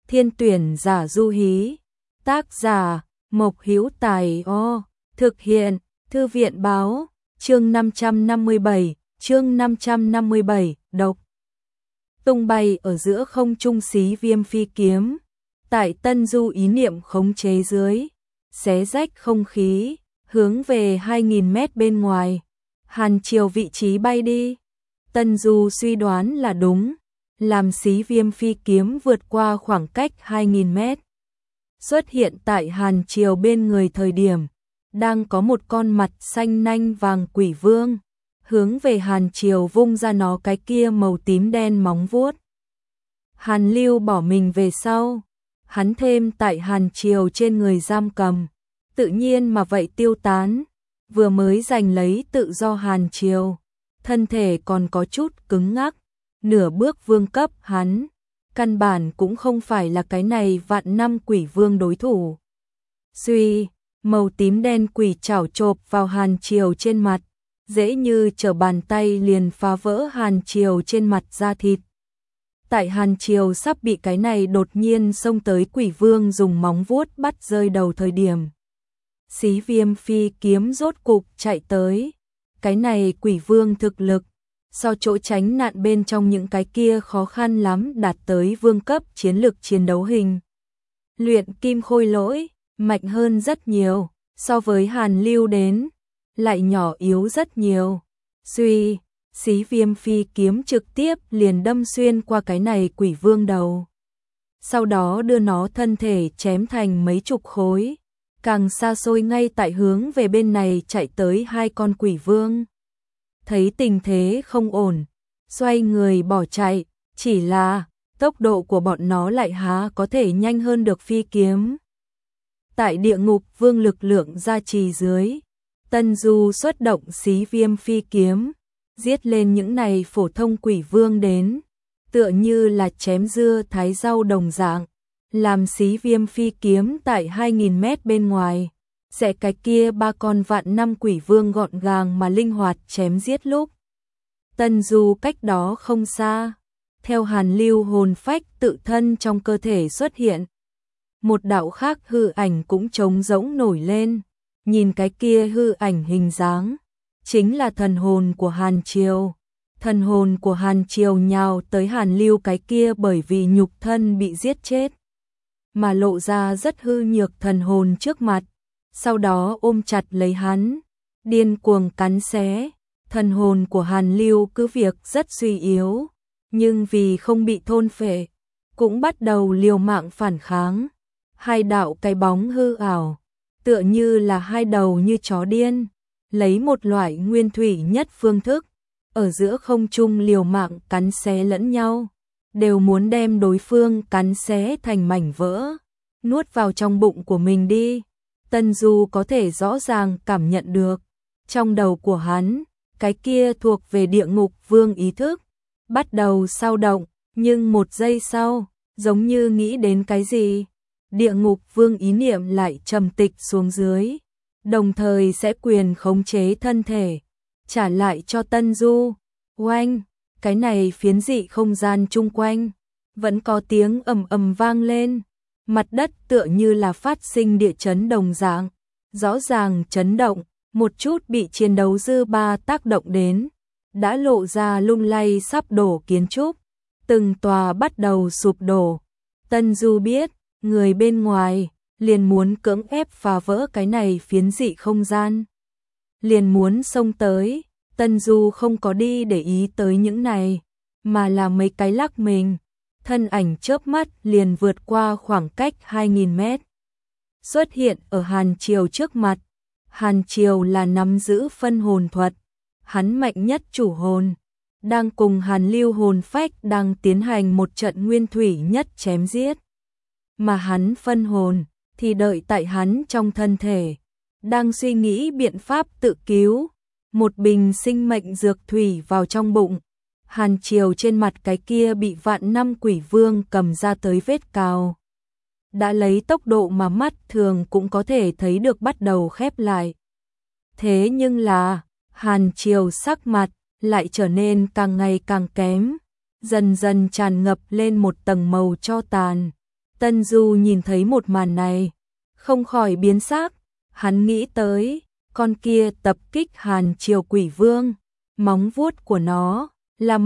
Thiên tuyển giả du hí. Tác giả Mộc Hữu Tài. Thực hiện Thư viện báo. Chương 557, độc. Tung bay ở giữa không trung xí viêm phi kiếm. Tại Tân Du ý niệm khống chế dưới, xé rách không khí, hướng về 2000 mét bên ngoài. Hàn Triều vị trí bay đi. Tân Du suy đoán là đúng, làm xí viêm phi kiếm vượt qua khoảng cách 2000 mét. Xuất hiện tại Hàn Triều bên người thời điểm, đang có một con mặt xanh nanh vàng quỷ vương, hướng về Hàn Triều vung ra nó cái kia màu tím đen móng vuốt. Hàn Lưu bỏ mình về sau, hắn thêm tại Hàn Triều trên người giam cầm, tự nhiên mà vậy tiêu tán, vừa mới giành lấy tự do Hàn Triều, thân thể còn có chút cứng ngắc, nửa bước vương cấp hắn, căn bản cũng không phải là cái này vạn năm quỷ vương đối thủ. Suy, màu tím đen quỷ chảo chộp vào Hàn Triều trên mặt, dễ như trở bàn tay liền phá vỡ Hàn Triều trên mặt da thịt. Tại Hàn Triều sắp bị cái này đột nhiên xông tới quỷ vương dùng móng vuốt bắt rơi đầu thời điểm. Xí viêm phi kiếm rốt cục chạy tới. Cái này quỷ vương thực lực, so chỗ tránh nạn bên trong những cái kia khó khăn lắm đạt tới vương cấp chiến lực chiến đấu hình. Luyện kim khôi lỗi, mạnh hơn rất nhiều, so với Hàn Lưu đến, lại nhỏ yếu rất nhiều. Suy, xí viêm phi kiếm trực tiếp liền đâm xuyên qua cái này quỷ vương đầu. Sau đó đưa nó thân thể chém thành mấy chục khối, càng xa xôi ngay tại hướng về bên này chạy tới hai con quỷ vương. Thấy tình thế không ổn, xoay người bỏ chạy, chỉ là tốc độ của bọn nó lại há có thể nhanh hơn được phi kiếm. Tại địa ngục vương lực lượng gia trì dưới, Tân Du xuất động xí viêm phi kiếm, giết lên những này phổ thông quỷ vương đến, tựa như là chém dưa thái rau đồng dạng, làm xí viêm phi kiếm tại 2000 mét bên ngoài, sẽ cái kia ba con vạn năm quỷ vương gọn gàng mà linh hoạt chém giết lúc. Tân Du cách đó không xa, theo Hàn Lưu hồn phách tự thân trong cơ thể xuất hiện. Một đạo khác hư ảnh cũng trống rỗng nổi lên, nhìn cái kia hư ảnh hình dáng, chính là thần hồn của Hàn Triều. Thần hồn của Hàn Triều nhào tới Hàn Lưu cái kia bởi vì nhục thân bị giết chết, mà lộ ra rất hư nhược thần hồn trước mặt, sau đó ôm chặt lấy hắn, điên cuồng cắn xé. Thần hồn của Hàn Lưu cứ việc rất suy yếu, nhưng vì không bị thôn phệ, cũng bắt đầu liều mạng phản kháng. Hai đạo cái bóng hư ảo, tựa như là hai đầu như chó điên, lấy một loại nguyên thủy nhất phương thức, ở giữa không trung liều mạng cắn xé lẫn nhau, đều muốn đem đối phương cắn xé thành mảnh vỡ, nuốt vào trong bụng của mình đi. Tân Du có thể rõ ràng cảm nhận được, trong đầu của hắn, cái kia thuộc về địa ngục vương ý thức, bắt đầu sao động, nhưng một giây sau, giống như nghĩ đến cái gì, địa ngục vương ý niệm lại trầm tịch xuống dưới, đồng thời sẽ quyền khống chế thân thể, trả lại cho Tân Du. Oanh, cái này phiến dị không gian chung quanh, vẫn có tiếng ầm ầm vang lên, mặt đất tựa như là phát sinh địa chấn đồng dạng, rõ ràng chấn động, một chút bị chiến đấu dư ba tác động đến, đã lộ ra lung lay sắp đổ kiến trúc, từng tòa bắt đầu sụp đổ. Tân Du biết, người bên ngoài liền muốn cưỡng ép phá vỡ cái này phiến dị không gian, liền muốn xông tới. Tân Du không có đi để ý tới những này, mà là mấy cái lắc mình, thân ảnh chớp mắt liền vượt qua khoảng cách 2000 mét, xuất hiện ở Hàn Triều trước mặt. Hàn Triều là nắm giữ phân hồn thuật, hắn mạnh nhất chủ hồn, đang cùng Hàn Lưu hồn phách đang tiến hành một trận nguyên thủy nhất chém giết, mà hắn phân hồn thì đợi tại hắn trong thân thể, đang suy nghĩ biện pháp tự cứu, một bình sinh mệnh dược thủy vào trong bụng. Hàn Triều trên mặt cái kia bị vạn năm quỷ vương cầm ra tới vết cào, đã lấy tốc độ mà mắt thường cũng có thể thấy được bắt đầu khép lại. Thế nhưng là, Hàn Triều sắc mặt lại trở nên càng ngày càng kém, dần dần tràn ngập lên một tầng màu tro tàn, Tân Du nhìn thấy một màn này, không khỏi biến sắc, hắn nghĩ tới, con kia tập kích Hàn Triều Quỷ Vương, móng vuốt của nó là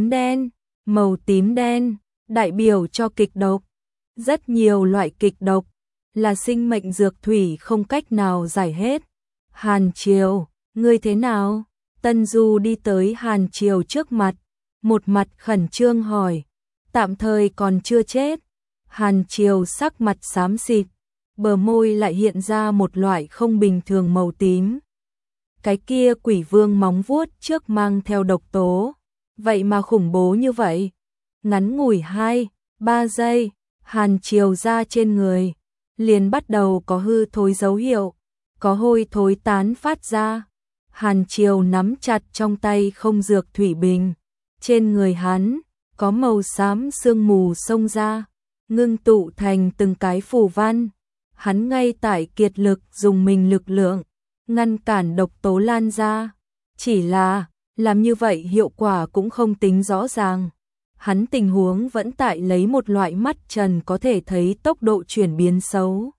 màu tím đen, đại biểu cho kịch độc. Rất nhiều loại kịch độc là sinh mệnh dược thủy không cách nào giải hết. Hàn Triều, ngươi thế nào? Tân Du đi tới Hàn Triều trước mặt, một mặt khẩn trương hỏi, tạm thời còn chưa chết. Hàn Triều sắc mặt xám xịt, bờ môi lại hiện ra một loại không bình thường màu tím. Cái kia quỷ vương móng vuốt trước mang theo độc tố, vậy mà khủng bố như vậy. Ngắn ngủi 2-3 giây, Hàn Triều ra trên người, liền bắt đầu có hư thối dấu hiệu, có hôi thối tán phát ra. Hàn Triều nắm chặt trong tay không dược thủy bình, trên người hắn có màu xám sương mù xông ra, ngưng tụ thành từng cái phù văn. Hắn ngay tại kiệt lực dùng mình lực lượng, ngăn cản độc tố lan ra. Chỉ là, làm như vậy hiệu quả cũng không tính rõ ràng. Hắn tình huống vẫn tại lấy một loại mắt trần có thể thấy tốc độ chuyển biến xấu.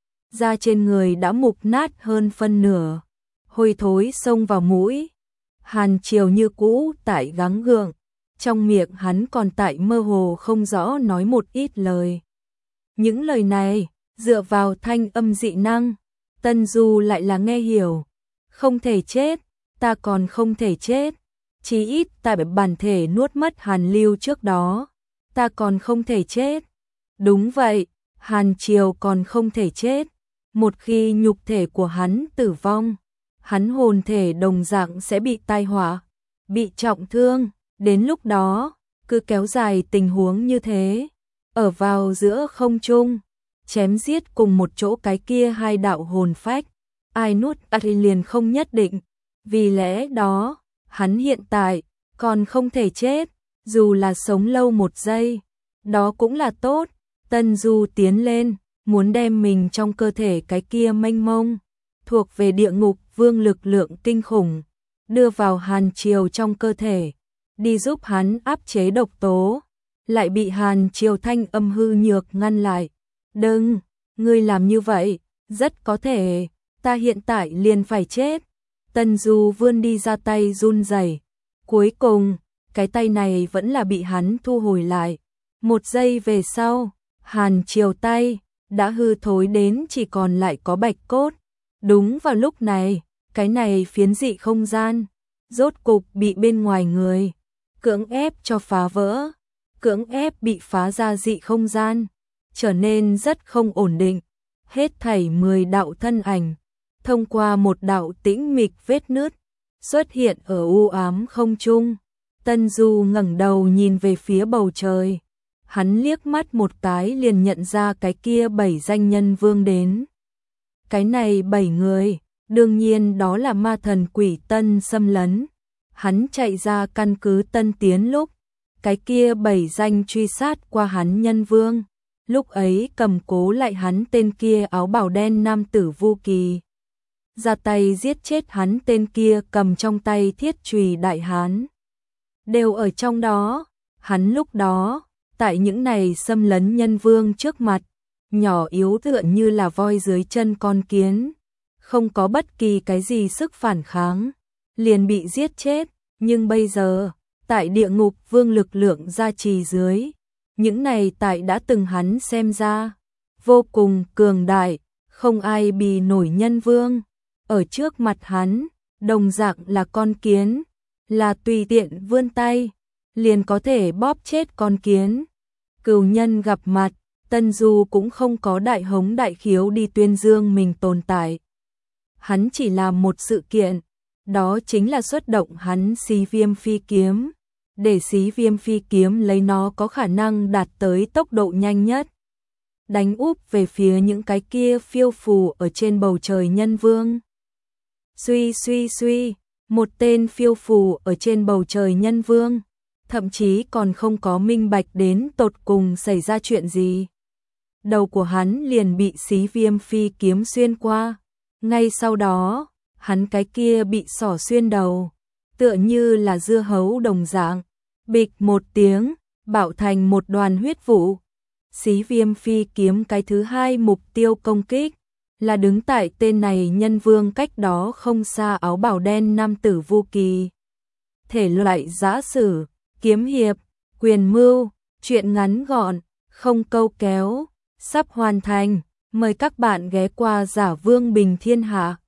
Da trên người đã mục nát hơn phân nửa, hôi thối xông vào mũi. Hàn Triều như cũ tại gắng gượng, trong miệng hắn còn tại mơ hồ không rõ nói một ít lời. Những lời này, dựa vào thanh âm dị năng, Tân Du lại là nghe hiểu. Không thể chết, ta còn không thể chết. Chí ít tại bản thể nuốt mất Hàn Lưu trước đó, ta còn không thể chết. Đúng vậy, Hàn Triều còn không thể chết. Một khi nhục thể của hắn tử vong, hắn hồn thể đồng dạng sẽ bị tai họa, bị trọng thương. Đến lúc đó, cứ kéo dài tình huống như thế, ở vào giữa không trung, chém giết cùng một chỗ cái kia hai đạo hồn phách, ai nuốt liền không nhất định. Vì lẽ đó, hắn hiện tại còn không thể chết, dù là sống lâu 1 giây, đó cũng là tốt. Tân Du tiến lên, muốn đem mình trong cơ thể cái kia mênh mông, thuộc về địa ngục vương lực lượng kinh khủng, đưa vào Hàn Triều trong cơ thể, đi giúp hắn áp chế độc tố, lại bị Hàn Triều thanh âm hư nhược ngăn lại. Đừng, ngươi làm như vậy, rất có thể, ta hiện tại liền phải chết. Tân Du vươn đi ra tay run rẩy, cuối cùng, cái tay này vẫn là bị hắn thu hồi lại. 1 giây về sau, Hàn Triều tay đã hư thối đến chỉ còn lại có bạch cốt. Đúng vào lúc này, cái này phiến dị không gian, rốt cục bị bên ngoài người cưỡng ép cho phá vỡ, cưỡng ép bị phá ra dị không gian, trở nên rất không ổn định. Hết thảy 10 đạo thân ảnh, thông qua một đạo tĩnh mịch vết nứt, xuất hiện ở u ám không trung. Tân Du ngẩng đầu nhìn về phía bầu trời, hắn liếc mắt một cái liền nhận ra cái kia 7 danh nhân vương đến. Cái này 7 người, đương nhiên đó là ma thần quỷ Tân xâm lấn. Hắn chạy ra căn cứ Tân Tiến lúc, cái kia 7 danh truy sát qua hắn nhân vương, lúc ấy cầm cố lại hắn tên kia áo bào đen nam tử Vu Kỳ, ra tay giết chết hắn tên kia cầm trong tay thiết chùy đại hán, đều ở trong đó. Hắn lúc đó, tại những này xâm lấn nhân vương trước mặt, nhỏ yếu tựa như là voi dưới chân con kiến, không có bất kỳ cái gì sức phản kháng, liền bị giết chết. Nhưng bây giờ, tại địa ngục vương lực lượng gia trì dưới, những này tại đã từng hắn xem ra vô cùng cường đại, không ai bì nổi nhân vương, ở trước mặt hắn, đồng dạng là con kiến, là tùy tiện vươn tay, liền có thể bóp chết con kiến. Cừu nhân gặp mặt, Tân Du cũng không có đại hống đại khiếu đi tuyên dương mình tồn tại. Hắn chỉ làm một sự kiện, đó chính là xuất động hắn Xí Viêm Phi kiếm, để Xí Viêm Phi kiếm lấy nó có khả năng đạt tới tốc độ nhanh nhất, đánh úp về phía những cái kia phiêu phù ở trên bầu trời nhân vương. Suy suy suy, một tên phiêu phù ở trên bầu trời nhân vương, thậm chí còn không có minh bạch đến tột cùng xảy ra chuyện gì. Đầu của hắn liền bị Xí Viêm Phi kiếm xuyên qua, ngay sau đó, hắn cái kia bị xỏ xuyên đầu, tựa như là dưa hấu đồng dạng, bịch một tiếng, bạo thành một đoàn huyết vụ. xí viêm phi kiếm. Cái thứ hai mục tiêu công kích là đứng tại tên này nhân vương cách đó không xa áo bào đen nam tử Vu Kỳ. Thể loại giã sử, kiếm hiệp, quyền mưu, truyện ngắn gọn, không câu kéo, sắp hoàn thành. Mời các bạn ghé qua Giả Vương Bình Thiên Hạ.